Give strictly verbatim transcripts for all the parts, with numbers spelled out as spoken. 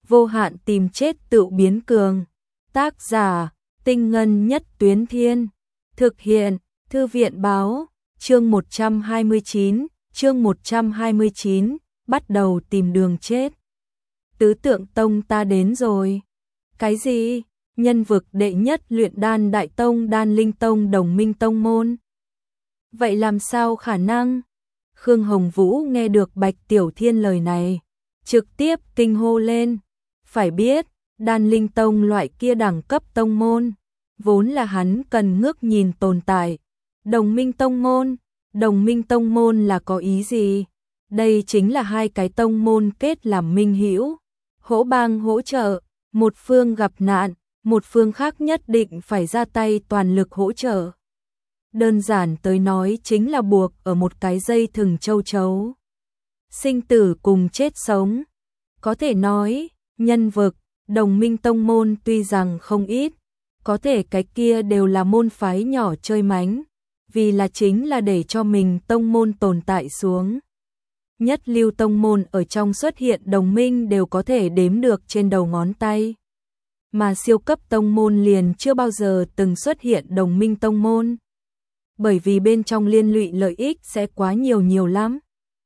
vô hạn tìm chết tự biến cường. Tác giả, Tinh Ngân Nhất Tuyến Thiên. Thực hiện, Thư viện Báo. Chương một trăm hai mươi chín, chương một trăm hai mươi chín, bắt đầu tìm đường chết. Tứ Tượng Tông ta đến rồi. Cái gì? Nhân vực đệ nhất luyện đan đại tông Đan Linh Tông đồng minh tông môn. Vậy làm sao khả năng? Khương Hồng Vũ nghe được Bạch Tiểu Thiên lời này, trực tiếp kinh hô lên. Phải biết, Đan Linh Tông loại kia đẳng cấp tông môn, vốn là hắn cần ngước nhìn tồn tại. Đồng minh tông môn, đồng minh tông môn là có ý gì? Đây chính là hai cái tông môn kết làm minh hữu, hỗ bang hỗ trợ, một phương gặp nạn, một phương khác nhất định phải ra tay toàn lực hỗ trợ. Đơn giản tới nói chính là buộc ở một cái dây thừng châu chấu. Sinh tử cùng chết sống. Có thể nói, nhân vực, đồng minh tông môn tuy rằng không ít, có thể cái kia đều là môn phái nhỏ chơi mánh, vì là chính là để cho mình tông môn tồn tại xuống. Nhất lưu tông môn ở trong xuất hiện đồng minh đều có thể đếm được trên đầu ngón tay. Mà siêu cấp tông môn liền chưa bao giờ từng xuất hiện đồng minh tông môn. Bởi vì bên trong liên lụy lợi ích sẽ quá nhiều nhiều lắm.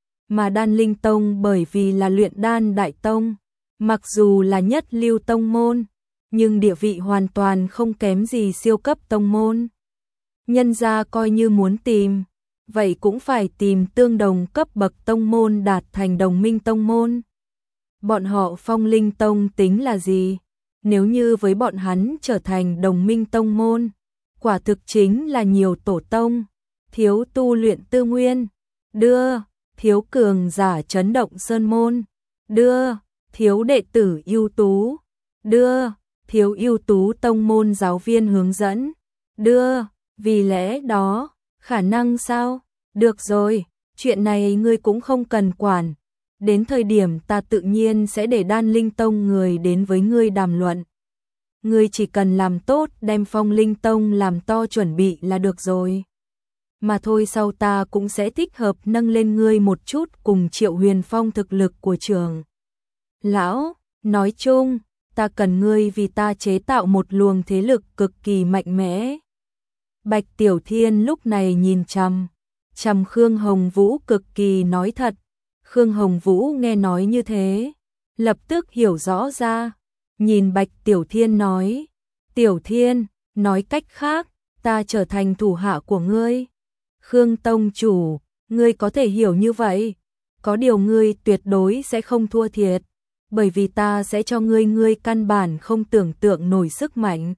Mà Đan Linh Tông bởi vì là luyện đan đại tông, mặc dù là nhất lưu tông môn, nhưng địa vị hoàn toàn không kém gì siêu cấp tông môn. Nhân ra coi như muốn tìm, vậy cũng phải tìm tương đồng cấp bậc tông môn đạt thành đồng minh tông môn. Bọn họ Phong Linh Tông tính là gì? Nếu như với bọn hắn trở thành đồng minh tông môn, quả thực chính là nhiều tổ tông, thiếu tu luyện tư nguyên, đưa, thiếu cường giả chấn động sơn môn, đưa, thiếu đệ tử ưu tú, đưa, thiếu ưu tú tông môn giáo viên hướng dẫn, đưa, vì lẽ đó, khả năng sao? Được rồi, chuyện này ngươi cũng không cần quản, đến thời điểm ta tự nhiên sẽ để Đan Linh Tông người đến với ngươi đàm luận. Ngươi chỉ cần làm tốt đem Phong Linh Tông làm to chuẩn bị là được rồi. Mà thôi sau ta cũng sẽ thích hợp nâng lên ngươi một chút cùng Triệu Huyền Phong thực lực của trường. Lão, nói chung, ta cần ngươi vì ta chế tạo một luồng thế lực cực kỳ mạnh mẽ. Bạch Tiểu Thiên lúc này nhìn chằm, chằm Khương Hồng Vũ cực kỳ nói thật. Khương Hồng Vũ nghe nói như thế, lập tức hiểu rõ ra, nhìn Bạch Tiểu Thiên nói, Tiểu Thiên, nói cách khác, ta trở thành thủ hạ của ngươi. Khương Tông chủ, ngươi có thể hiểu như vậy, có điều ngươi tuyệt đối sẽ không thua thiệt, bởi vì ta sẽ cho ngươi ngươi căn bản không tưởng tượng nổi sức mạnh.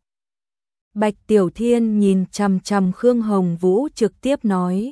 Bạch Tiểu Thiên nhìn chằm chằm Khương Hồng Vũ trực tiếp nói,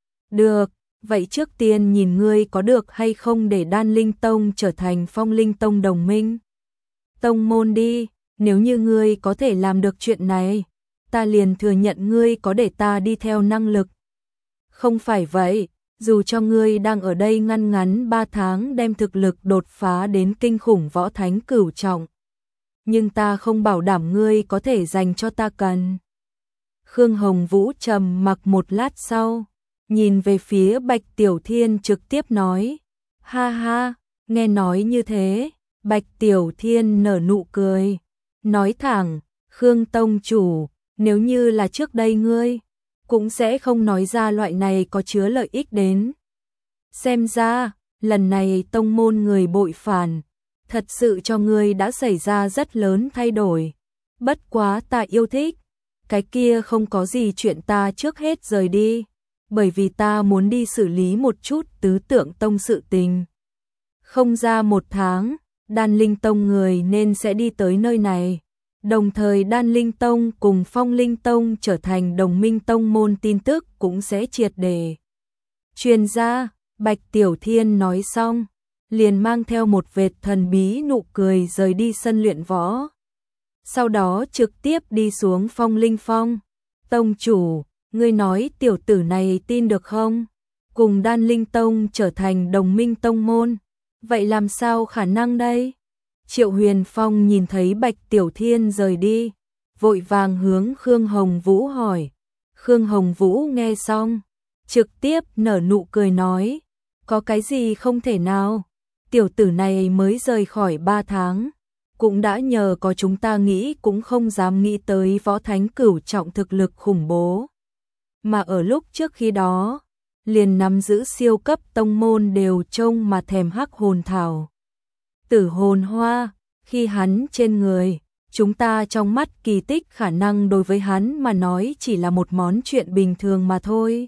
được. Vậy trước tiên nhìn ngươi có được hay không để Đan Linh Tông trở thành Phong Linh Tông đồng minh tông môn đi, nếu như ngươi có thể làm được chuyện này, ta liền thừa nhận ngươi có để ta đi theo năng lực. Không phải vậy, dù cho ngươi đang ở đây ngăn ngắn ba tháng đem thực lực đột phá đến kinh khủng võ thánh cửu trọng, nhưng ta không bảo đảm ngươi có thể dành cho ta cần. Khương Hồng Vũ trầm mặc một lát sau, nhìn về phía Bạch Tiểu Thiên trực tiếp nói, ha ha, nghe nói như thế, Bạch Tiểu Thiên nở nụ cười, nói thẳng, Khương Tông chủ, nếu như là trước đây ngươi, cũng sẽ không nói ra loại này có chứa lợi ích đến. Xem ra, lần này tông môn người bội phản, thật sự cho ngươi đã xảy ra rất lớn thay đổi, bất quá ta yêu thích, cái kia không có gì chuyện ta trước hết rời đi. Bởi vì ta muốn đi xử lý một chút tứ tượng tông sự tình. Không ra một tháng, Đan Linh Tông người nên sẽ đi tới nơi này. Đồng thời Đan Linh Tông cùng Phong Linh Tông trở thành đồng minh tông môn tin tức cũng sẽ triệt để truyền ra. Bạch Tiểu Thiên nói xong, liền mang theo một vệt thần bí nụ cười rời đi sân luyện võ. Sau đó trực tiếp đi xuống Phong Linh Phong. Tông chủ, ngươi nói tiểu tử này tin được không? Cùng Đan Linh Tông trở thành đồng minh tông môn, vậy làm sao khả năng đây? Triệu Huyền Phong nhìn thấy Bạch Tiểu Thiên rời đi, vội vàng hướng Khương Hồng Vũ hỏi. Khương Hồng Vũ nghe xong, trực tiếp nở nụ cười nói, có cái gì không thể nào? tiểu tử này mới rời khỏi ba tháng, cũng đã nhờ có chúng ta nghĩ cũng không dám nghĩ tới võ thánh cửu trọng thực lực khủng bố. Mà ở lúc trước khi đó, liền nắm giữ siêu cấp tông môn đều trông mà thèm hắc hồn thảo. Tử hồn hoa, khi hắn trên người, chúng ta trong mắt kỳ tích khả năng đối với hắn mà nói chỉ là một món chuyện bình thường mà thôi.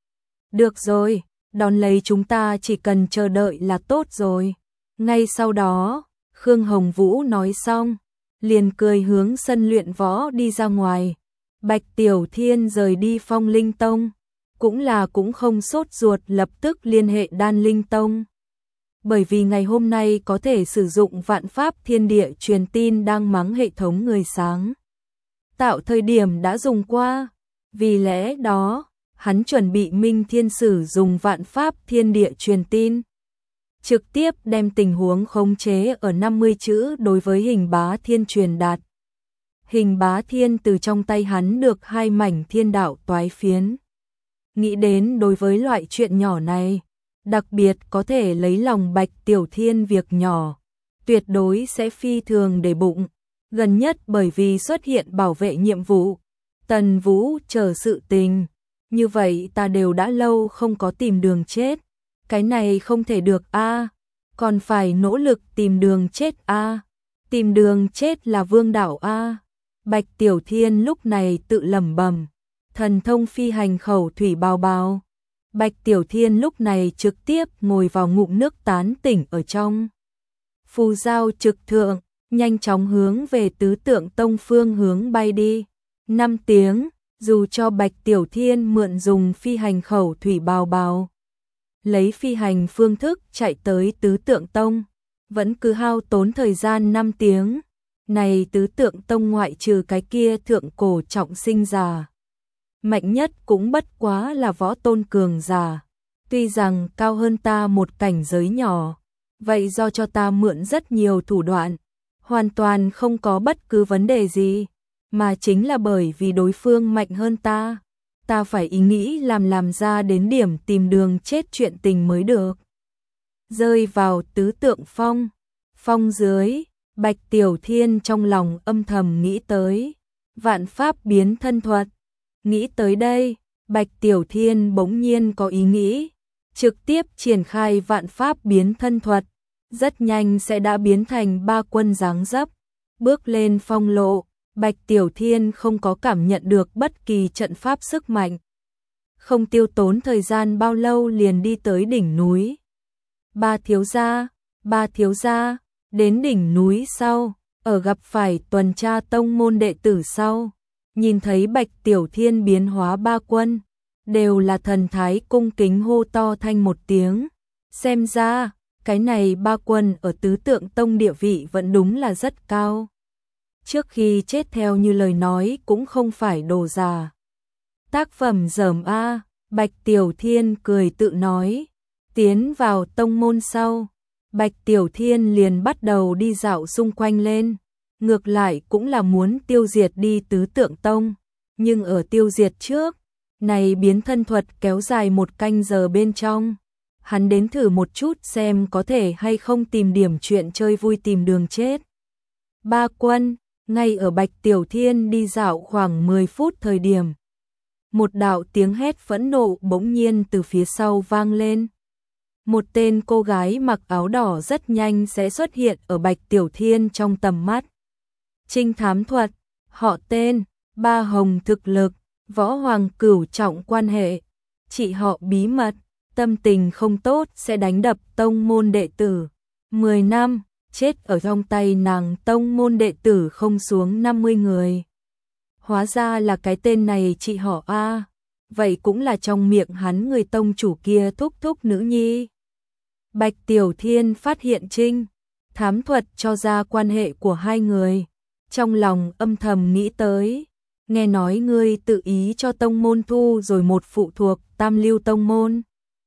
Được rồi, đón lấy chúng ta chỉ cần chờ đợi là tốt rồi. Ngay sau đó, Khương Hồng Vũ nói xong, liền cười hướng sân luyện võ đi ra ngoài. Bạch Tiểu Thiên rời đi Phong Linh Tông, cũng là cũng không sốt ruột lập tức liên hệ Đan Linh Tông. Bởi vì ngày hôm nay có thể sử dụng vạn pháp thiên địa truyền tin đang mắng hệ thống người sáng. Tạo thời điểm đã dùng qua, vì lẽ đó, hắn chuẩn bị Minh Thiên Sử dùng vạn pháp thiên địa truyền tin. Trực tiếp đem tình huống khống chế ở năm mươi chữ đối với Hình Bá Thiên truyền đạt. Hình Bá Thiên từ trong tay hắn được hai mảnh thiên đạo toái phiến. Nghĩ đến đối với loại chuyện nhỏ này, đặc biệt có thể lấy lòng Bạch Tiểu Thiên việc nhỏ, tuyệt đối sẽ phi thường để bụng. Gần nhất bởi vì xuất hiện bảo vệ nhiệm vụ, Tần Vũ chờ sự tình. Như vậy ta đều đã lâu không có tìm đường chết. Cái này không thể được a, còn phải nỗ lực tìm đường chết a. Tìm đường chết là vương đạo a. Bạch Tiểu Thiên lúc này tự lẩm bẩm, thần thông phi hành khẩu thủy bào bào. Bạch Tiểu Thiên lúc này trực tiếp ngồi vào ngụm nước tán tỉnh ở trong. Phù giao trực thượng, nhanh chóng hướng về Tứ Tượng Tông phương hướng bay đi. Năm tiếng, dù cho Bạch Tiểu Thiên mượn dùng phi hành khẩu thủy bào bào, lấy phi hành phương thức chạy tới Tứ Tượng Tông, vẫn cứ hao tốn thời gian năm tiếng. Này Tứ Tượng Tông ngoại trừ cái kia thượng cổ trọng sinh giả, mạnh nhất cũng bất quá là võ tôn cường giả, tuy rằng cao hơn ta một cảnh giới nhỏ, vậy do cho ta mượn rất nhiều thủ đoạn, hoàn toàn không có bất cứ vấn đề gì, mà chính là bởi vì đối phương mạnh hơn ta, ta phải ý nghĩ làm làm ra đến điểm tìm đường chết chuyện tình mới được. Rơi vào Tứ Tượng Phong, phong dưới, Bạch Tiểu Thiên trong lòng âm thầm nghĩ tới vạn pháp biến thân thuật. Nghĩ tới đây, Bạch Tiểu Thiên bỗng nhiên có ý nghĩ, trực tiếp triển khai vạn pháp biến thân thuật, rất nhanh sẽ đã biến thành ba quân dáng dấp. Bước lên phong lộ, Bạch Tiểu Thiên không có cảm nhận được bất kỳ trận pháp sức mạnh. Không tiêu tốn thời gian bao lâu liền đi tới đỉnh núi. Ba thiếu gia, ba thiếu gia, đến đỉnh núi sau, ở gặp phải tuần tra tông môn đệ tử sau. Nhìn thấy Bạch Tiểu Thiên biến hóa ba quân, đều là thần thái cung kính hô to thanh một tiếng. Xem ra, cái này ba quân ở Tứ Tượng Tông địa vị vẫn đúng là rất cao. Trước khi chết theo như lời nói cũng không phải đồ giả. Tác phẩm dởm a, Bạch Tiểu Thiên cười tự nói. Tiến vào tông môn sau, Bạch Tiểu Thiên liền bắt đầu đi dạo xung quanh lên. Ngược lại cũng là muốn tiêu diệt đi Tứ Tượng Tông, nhưng ở tiêu diệt trước, này biến thân thuật kéo dài một canh giờ bên trong. Hắn đến thử một chút xem có thể hay không tìm điểm chuyện chơi vui tìm đường chết. Ba quân, ngay ở Bạch Tiểu Thiên đi dạo khoảng mười phút thời điểm. Một đạo tiếng hét phẫn nộ bỗng nhiên từ phía sau vang lên. Một tên cô gái mặc áo đỏ rất nhanh sẽ xuất hiện ở Bạch Tiểu Thiên trong tầm mắt. Trinh thám thuật, họ tên, ba hồng thực lực, võ hoàng cửu trọng quan hệ, chị họ bí mật, tâm tình không tốt sẽ đánh đập tông môn đệ tử. mười năm, chết ở trong tay nàng tông môn đệ tử không xuống năm mươi người. Hóa ra là cái tên này chị họ A, vậy cũng là trong miệng hắn người tông chủ kia thúc thúc nữ nhi. Bạch Tiểu Thiên phát hiện trinh thám thuật cho ra quan hệ của hai người. Trong lòng âm thầm nghĩ tới, nghe nói ngươi tự ý cho tông môn thu rồi một phụ thuộc Tam Lưu tông môn.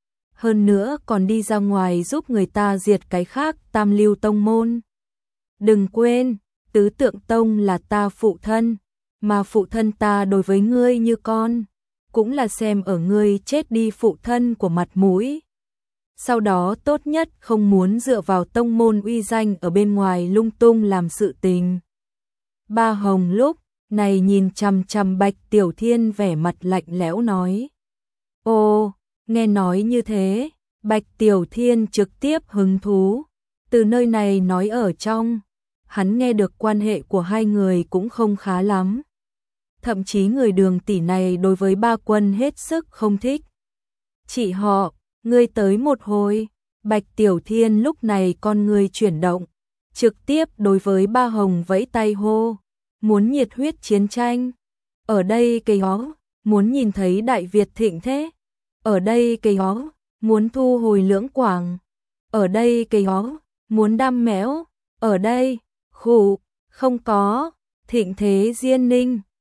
Hơn nữa còn đi ra ngoài giúp người ta diệt cái khác Tam Lưu tông môn. Đừng quên, Tứ Tượng Tông là ta phụ thân, mà phụ thân ta đối với ngươi như con, cũng là xem ở ngươi chết đi phụ thân của mặt mũi. Sau đó tốt nhất không muốn dựa vào tông môn uy danh ở bên ngoài lung tung làm sự tình. Ba Hồng lúc này nhìn chằm chằm Bạch Tiểu Thiên vẻ mặt lạnh lẽo nói. Ô, nghe nói như thế, Bạch Tiểu Thiên trực tiếp hứng thú. Từ nơi này nói ở trong, hắn nghe được quan hệ của hai người cũng không khá lắm. Thậm chí người Đường tỷ này đối với Ba Quân hết sức không thích. Chị họ, ngươi tới một hồi. Bạch Tiểu Thiên lúc này con người chuyển động, trực tiếp đối với Ba Hồng vẫy tay hô, muốn nhiệt huyết chiến tranh. Ở đây cây ó, muốn nhìn thấy Đại Việt thịnh thế. Ở đây cây ó, muốn thu hồi Lưỡng Quảng. Ở đây cây ó, muốn đam mẽo. Ở đây, khụ, không có, thịnh thế Diên Ninh.